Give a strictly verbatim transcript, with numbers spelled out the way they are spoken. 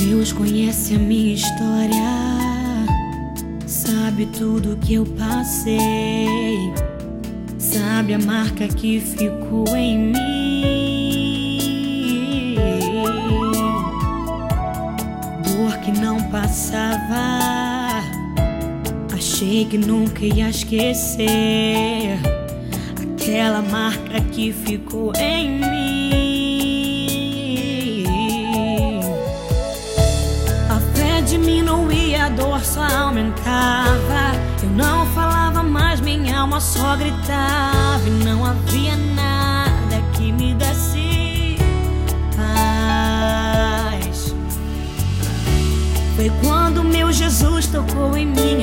Deus conhece a minha história, sabe tudo que eu passei, sabe a marca que ficou em mim. Dor que não passava, achei que nunca ia esquecer aquela marca que ficou em mim. Diminuía, a dor só aumentava. Eu não falava mais, minha alma só gritava. E não havia nada que me desse paz. Foi quando meu Jesus tocou em mim